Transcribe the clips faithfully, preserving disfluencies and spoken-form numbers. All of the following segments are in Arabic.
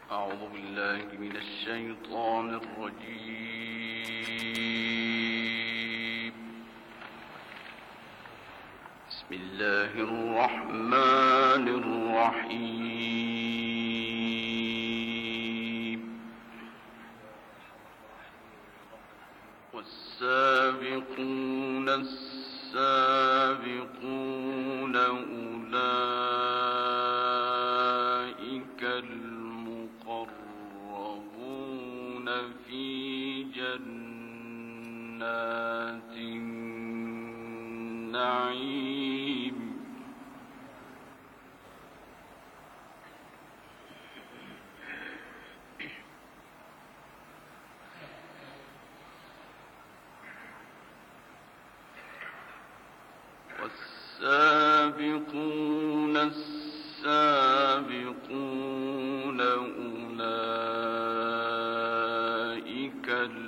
أعوذ بالله من الشيطان الرجيم. بسم الله الرحمن الرحيم. والسابقون السابقون أولئك المقربون في جنات النعيم. والسابقون السابقون أولئك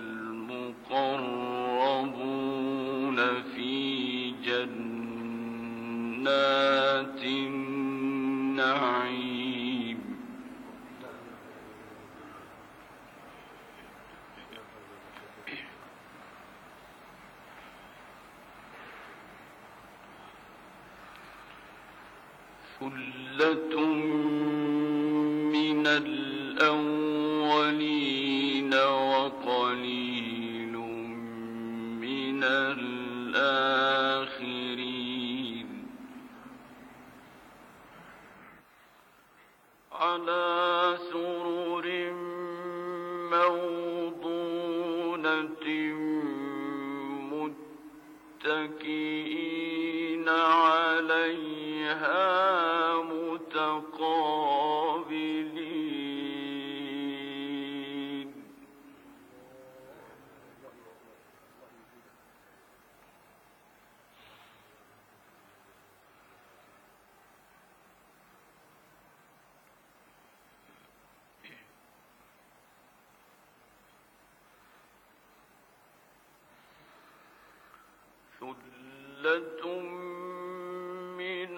المقربون في جنات النعيم. ثلة من الأولين وقليل من الآخرين. على سرر موضونة متكئين عليها متقابلين. ثلة من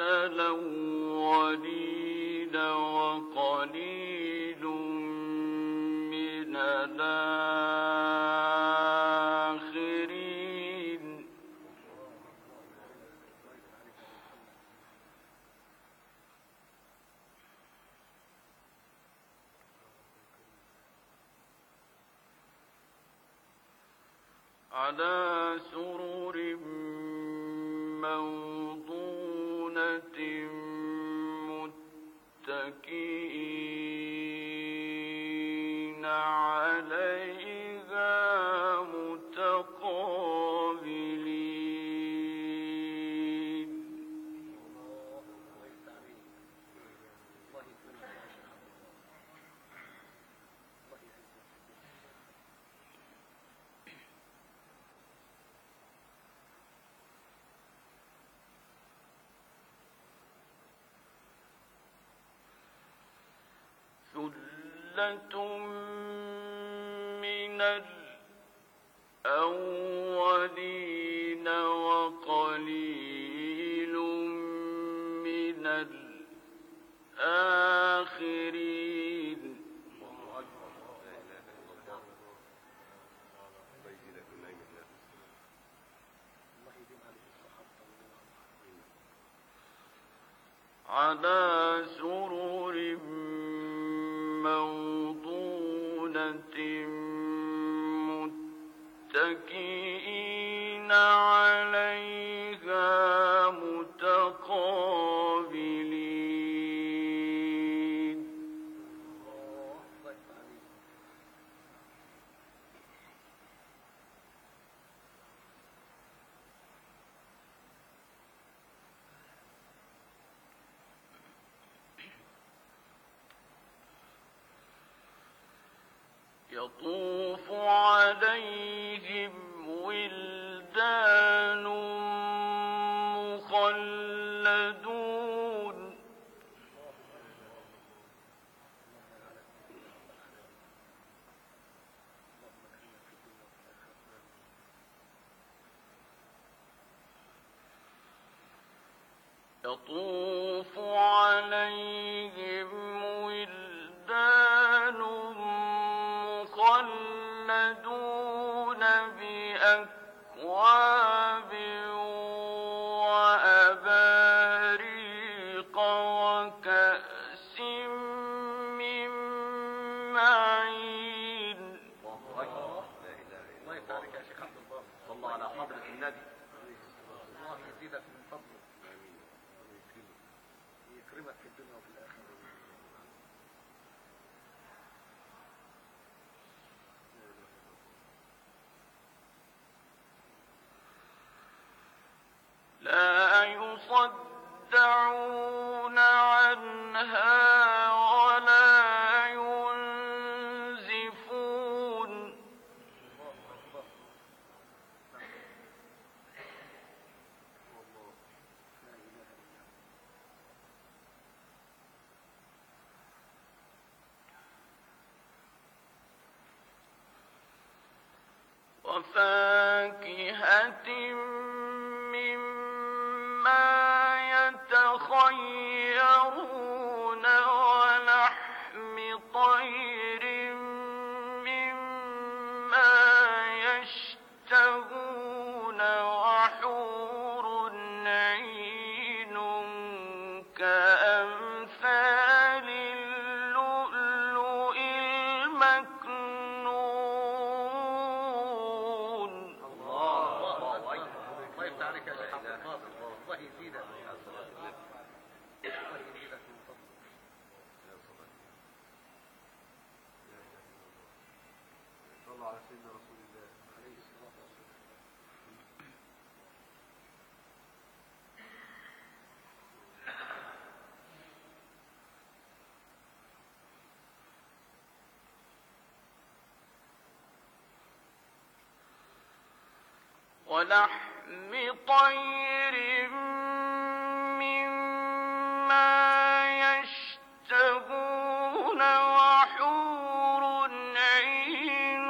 الأولين وقليل من الآخرين. على سرر موضونة متكئين عليها متقابلين. ثلة من الأولين وقليل من الآخرين. على سرر موضونة متكئين عليها متقابلين. يطوف عليهم ولدان مخلدون. يطوف عليهم ولدان يخلدون بأكواب وأباريق وكأس من معين. الله يسعدك يا شيخ عبد الله. صلى الله على حضرة النبي. الله يزيدك من فضله. آمين. يكرمك في الدنيا وفي الآخرة. لا يصدعون عنها ولا ينزفون. وفاكهة يتخيرون ولحم طير مما يشتهون وحور عين كأمثال اللؤلؤ المكنون. الله الله يفتح عليك يا شيخ عبد الله. الله يزيدك. صلى على سيدنا رسول الله عليه الصلاة والسلام. ولحم طير مما يشتهون وحور عين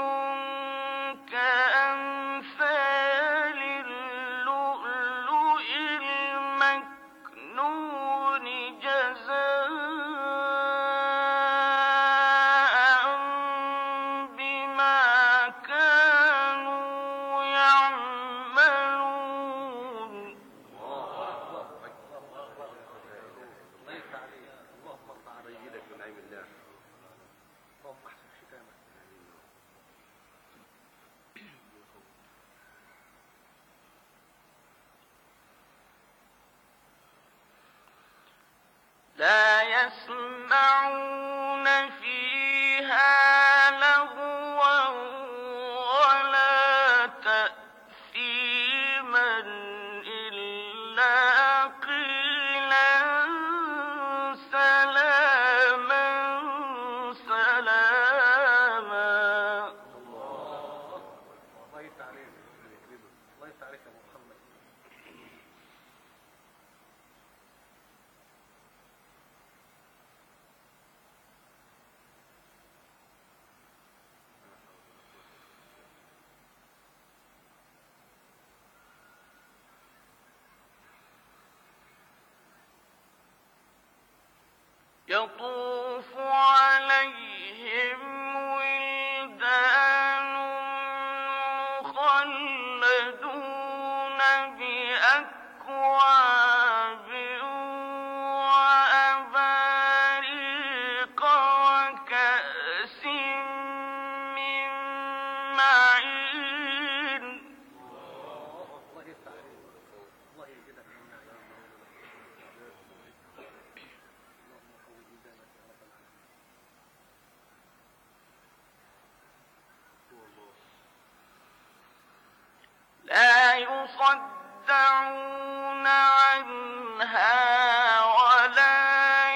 كأمثال اللؤلؤ المكنون جزاء بما كانوا يعملون. لا يسمعون فيها لغوا ولا تأثيما إلا قيلا سلاما سلاما. الله يفتح عليك. الله يفتح عليك يا محمد. يطوف عليهم ولدان مخلدون بأكواب وأباريق وكأس من معين. الله يفتح عليك. الله يزيدك من نعمه. لا يصدعون عنها ولا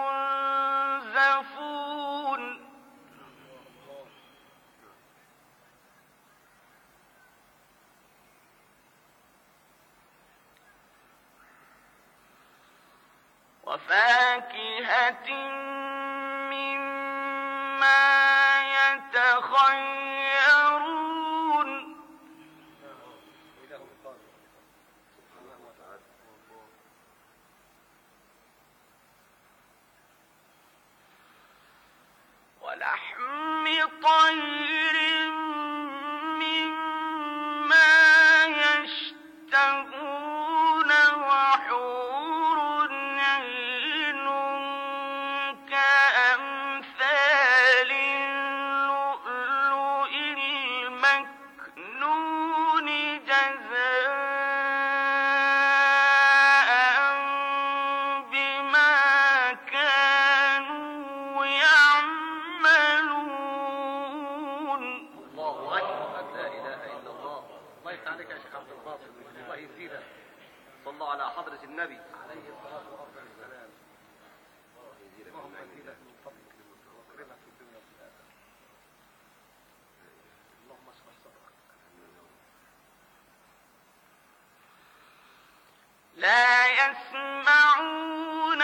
ينزفون. وفاكهة مما يتخيرون ولحم طير النبي عليه الصلاة والسلام. اللهم زيدك من فضلك واكرمك في الدنيا وفي الآخرة. اللهم اشرح صدرك. لا يسمعون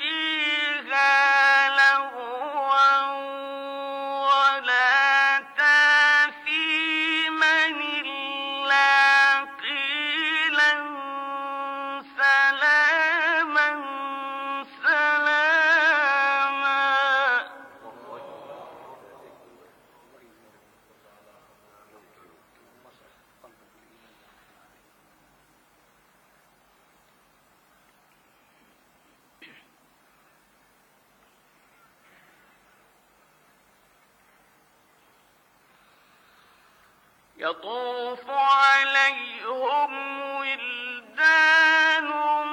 فيها لغوا ولا تأثيما إلا قيلا سلاما سلاما. يطوف عليهم ولدان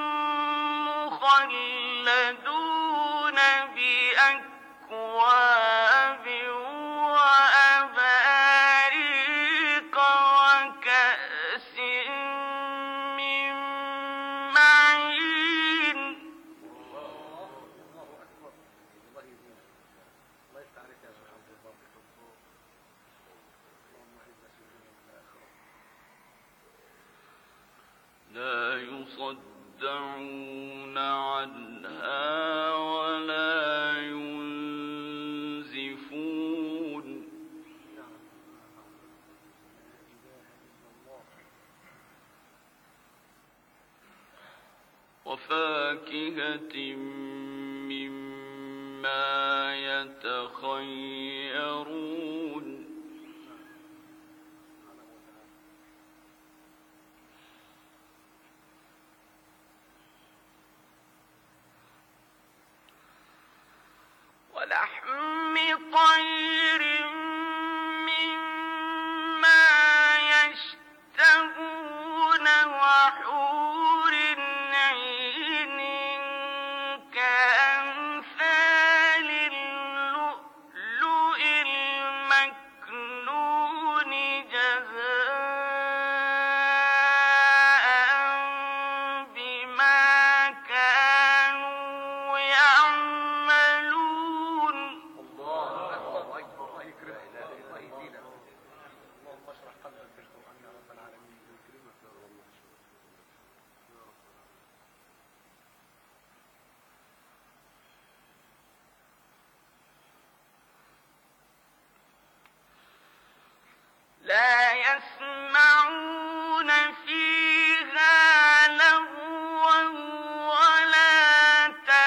مخلدون بأكواب وأباريق وكأس من معين. الله أكبر. الله يزيدك. الله يفتح عليك يا شيخ عبد الله. اللهم اعز الدنيا والآخرة. لا يصدعون عنها ولا ينزفون. وفاكهة مما يتخيرون. ولحم طير مما يشتهون وحور عين كأمثال اللؤلؤ المكنون جزاء بما كانوا يعملون. الله أكبر. الله يكرمك. الله يزيدك. اللهم اشرح قلبك بالقرآن يا رب العالمين. يكرمك يا رب. لا يسمعون فيها لغوا ولا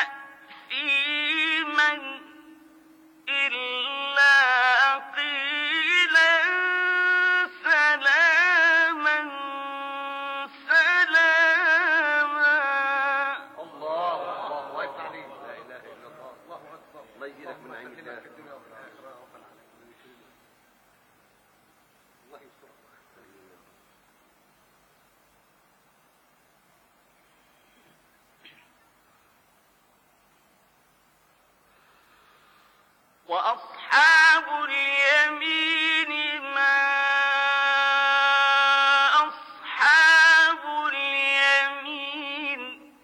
تأثيما إلا قيلا سلاما سلاما. الله الله يفتح عليك. لا إله إلا الله. الله أكبر. الله يزيدك من عين الله في الدنيا وفي الآخرة رب العالمين. الله يسترك. وأصحاب اليمين ما أصحاب اليمين.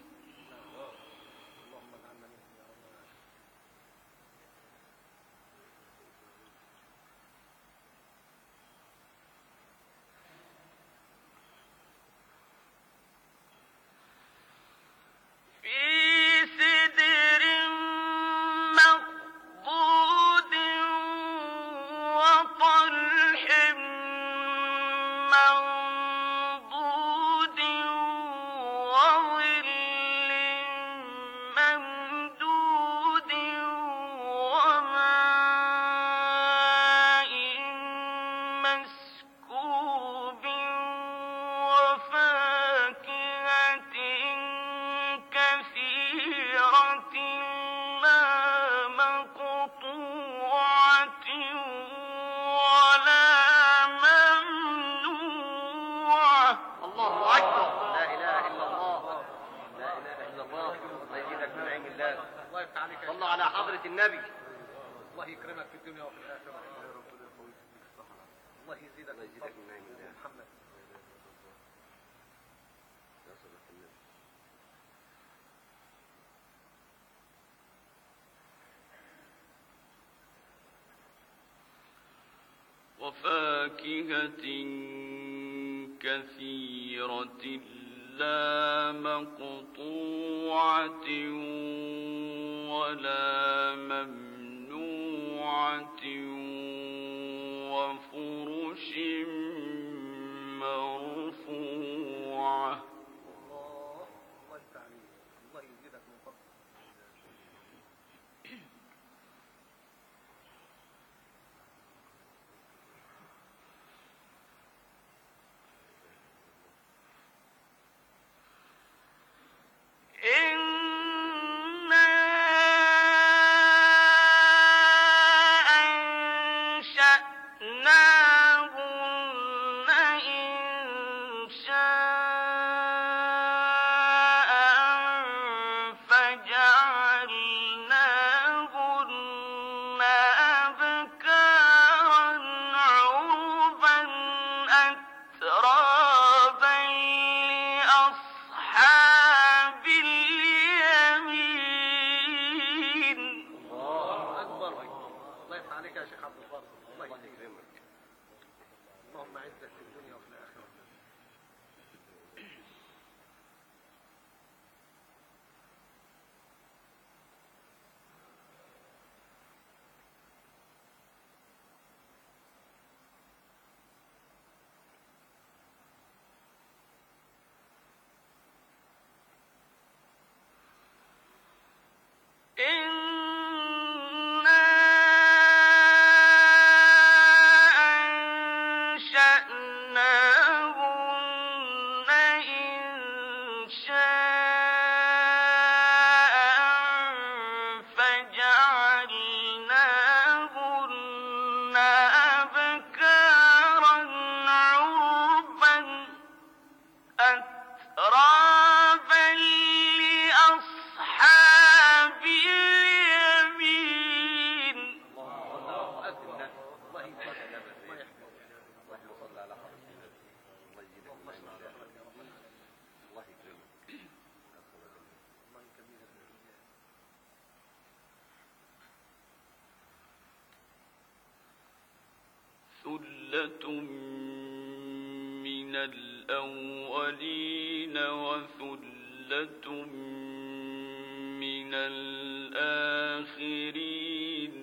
اللهم اجعلنا منهم يا رب العالمين. في سدر مخضود وطلح منضود وظل ممدود وماء مسكوب وفاكهة كثيرة لا مقطوعة ولا ممنوعة. الله أكبر. لا إله إلا الله. لا إله إلا الله. الله يزيدك من عين الله. الله يفتح عليك. صلى على حضرة النبي. الله يكرمك في الدنيا وفي الآخرة. الله يزيدك. الله يزيدك من عين الله. محمد. وفاكهة كثيرة لا مقطوعة ولا ممنوعة وفرش مرفوعة. الله الله يستعين، الله يزيدك من فضله. ثلة من الأولين وثلة من الآخرين.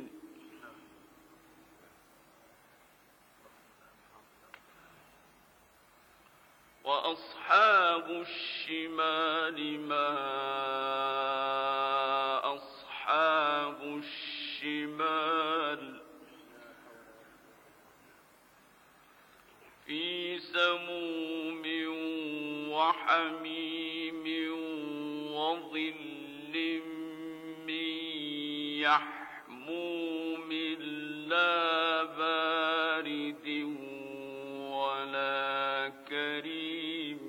وأصحاب الشمال ما أصحاب الشمال في سموم وحميم وظل من يحموم لا بارد ولا كريم.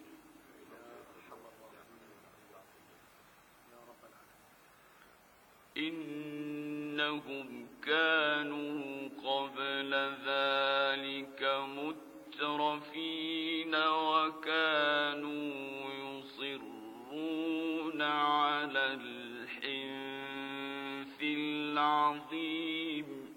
إنهم كانوا قبل ذلك مترفين وكانوا يصرون على الحنث العظيم.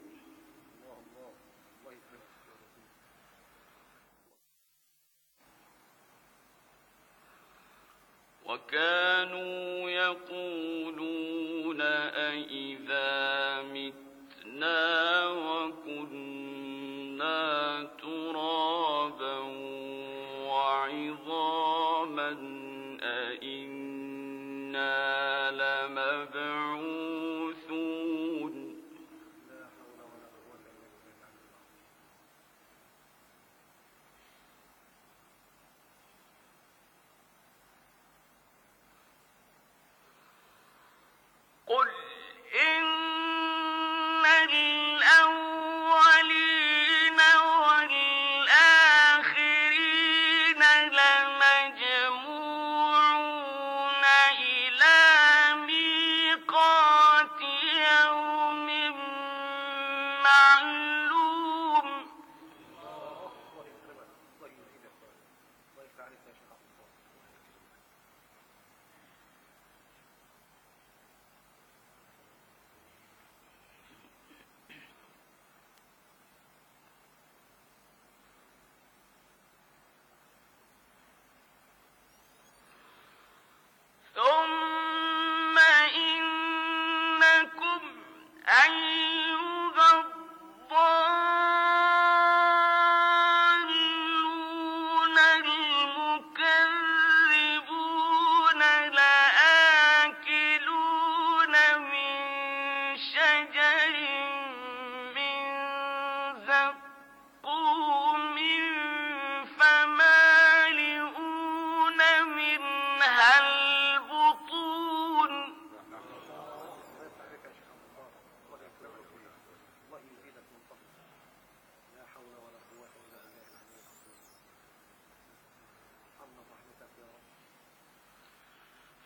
وكانوا يقولون أئذا متنا وكنا ترابا وعظاما أئنا لمبعوثون. قل إن الأولين والآخرين لمجموعون إلى ميقات يوم معلوم.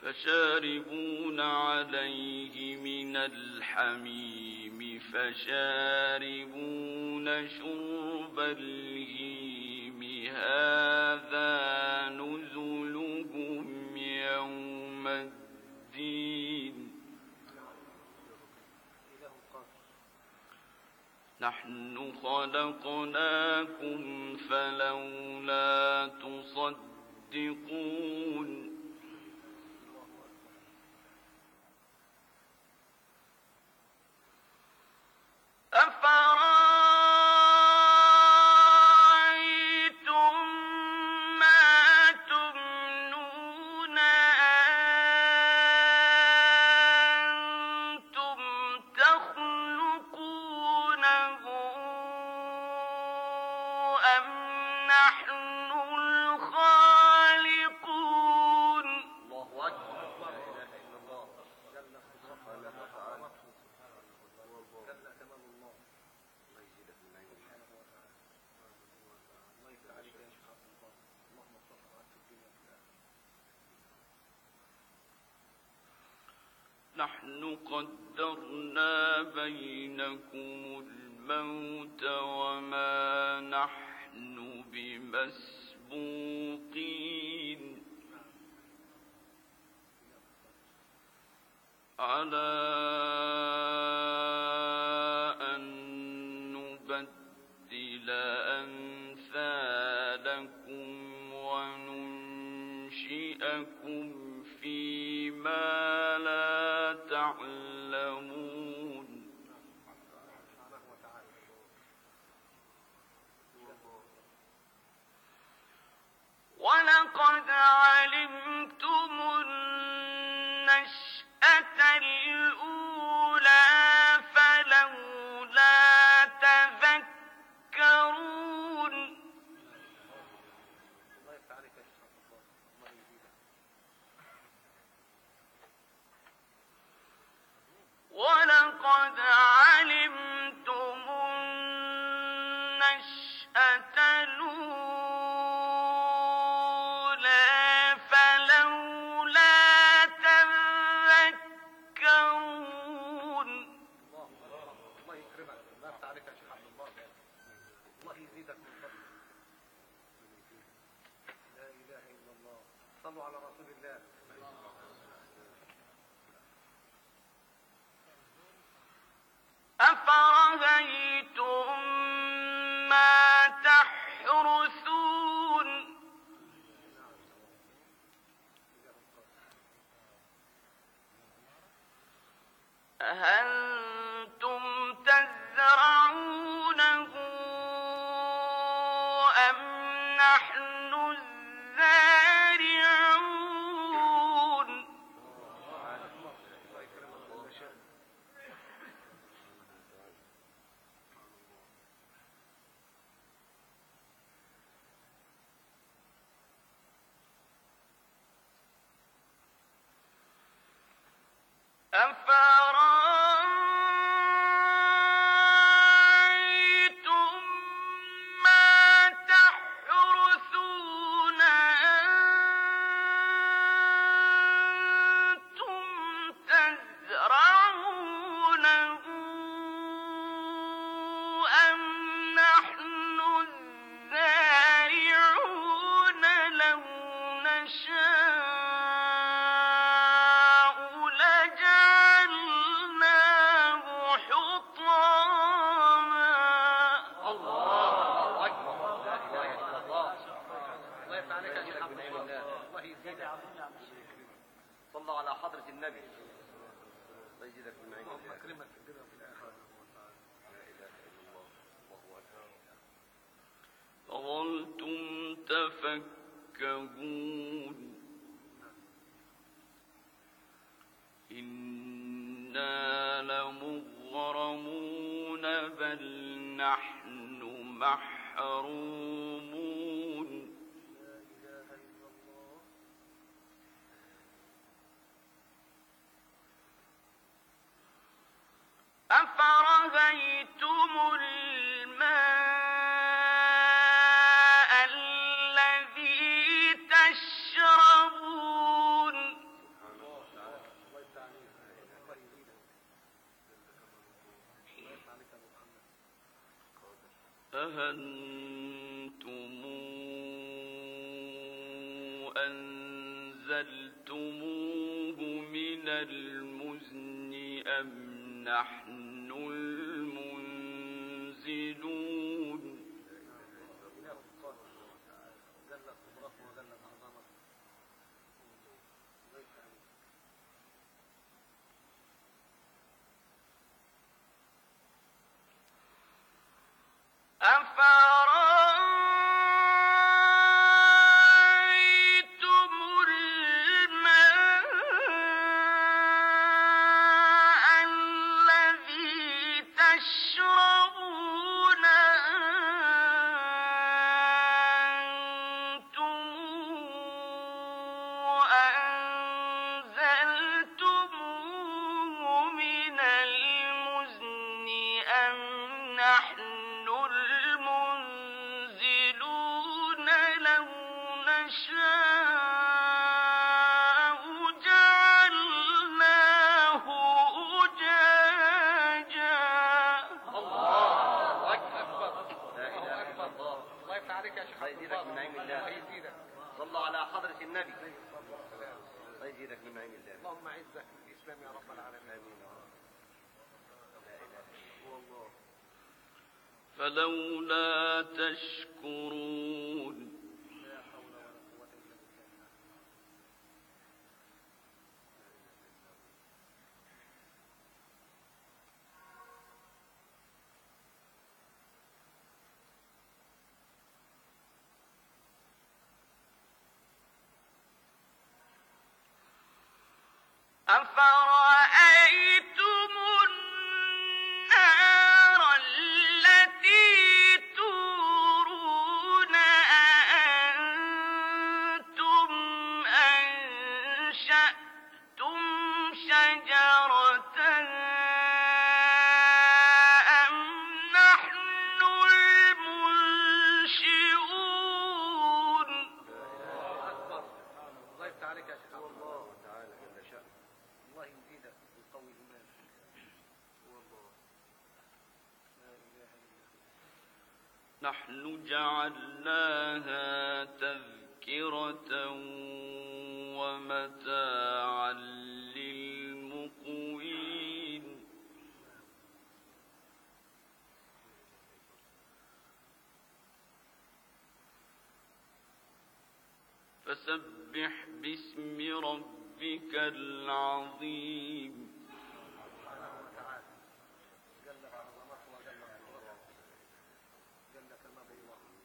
فشاربون عليه من الحميم فشاربون شرب الهيم هذا نزلهم يوم الدين نحن خلقناكم فلولا تصدقون أفرأيتم ما تمنون أنتم تخلقونه أم نحن الخالقون الله أكبر لا إله إلا الله جل سبحانه وتعالى جل كمال الله الله يزيدك من نعيم الله الله يفتح عليك يا شيخ عبد الله اللهم صل على الدنيا في الآخرة نحن قدرنا بينكم الموت وما نحن بمسبوقين على أن نبدل أمثالكم وننشئكم فيما لا تعلمون ولقد علمتم النشأة الأولى فلولا تذكرون الله يفتح عليك يا شيخ عبد الله الله يزيدك ولقد علمتم النشأة الأولى فلولا تذكرون الله الله يكرمك الله يفتح عليك يا شيخ عبد الله الله يزيدك من فضله لا إله إلا الله صلوا على رسول الله أفرأيتم ما تحرثون أأنتم تزرعونه أم نحن الزارعون الله يكرمك الله شاء أفرأيتم ما تحرثون أنتم تزرعونه أم نحن الزارعون لو نشاء لجعلناه حطاما الله أكبر لا إله إلا الله الله يفتح عليك يا شيخ عبد الله الله يزيدك صلوا على حضرة النبي الله يزيدك من نعيم الله يكرمك في الدنيا وفي الآخرة لا إله إلا الله الله أكبر فظلتم تفكهون إنا لمغرمون بل نحن محرومون لا إله إلا الله أفرأيتم الماء الذي تشربون أأنتم أنزلتموه من المزن أم نحن المنزلون أفرأيتم الماء الذي تشربون أنتم أنزلتموه من المزن أم نحن المنزلون لو نشاء جعلناه أجاجا. الله أكبر. لا إله إلا الله. الله يفتح عليك يا شيخ. الله يزيدك من نعيم الله. الله يزيدك. صلوا على حضرة النبي. الله يزيدك من نعيم الله. اللهم أعزك بالإسلام يا رب العالمين. آمين. لا إله إلا الله. فلولا تشكرون أفرأيتم النار التي تورون أأنتم أنشأتم شجرتها أم نحن المنشئون. الله يفتح عليك يا شيخ. الله تعالى جل شأنه. الله يزيدك ويقوي إيمانك. والله لا إله إلا الله. نحن جعلناها تذكرة ومتاعا للمقوين فسبح باسم ربك العظيم. سبحانه وتعالى جل عظمته وجل قدرته جل كماله وعظمته.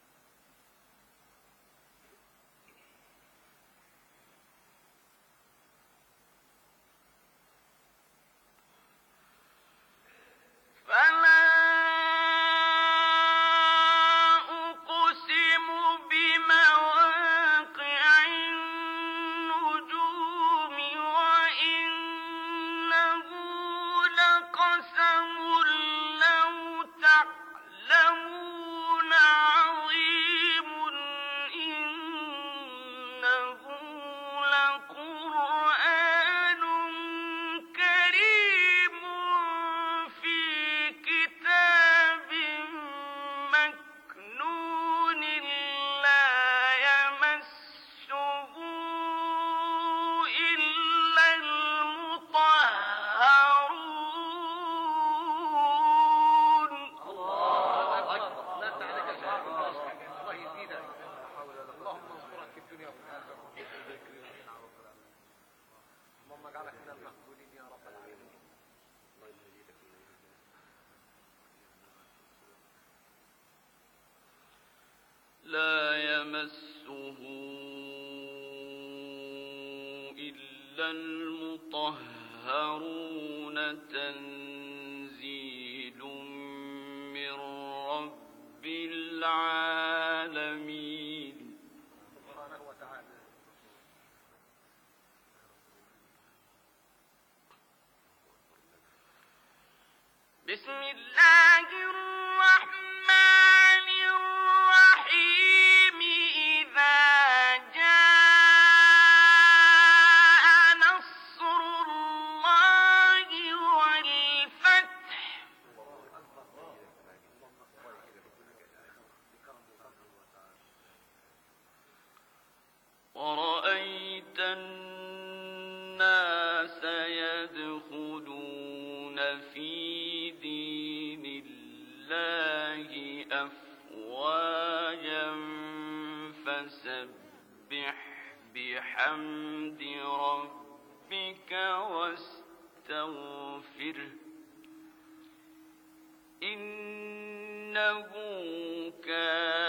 فلا أقسم بمواقع النجوم وإنه لقسم لو تعلمون عظيم إنه لقرآن كريم في كتاب مكنون لا يمسه إلا المطهرون. الله أكبر. لا تعالى يا شيخ. الله يزيدك. اللهم انصرك في الدنيا وفي الآخرة. اللهم اجعلك من المقبولين يا رب العالمين. الله يزيدك. لا يمسه إلا المطهرون تنزيل من رب العالمين. سبحانه وتعالى. بسم الله الرحمن الرحيم. إذا جاء نصر الله والفتح أفواجا فسبح بحمد ربك واستغفره إنه كان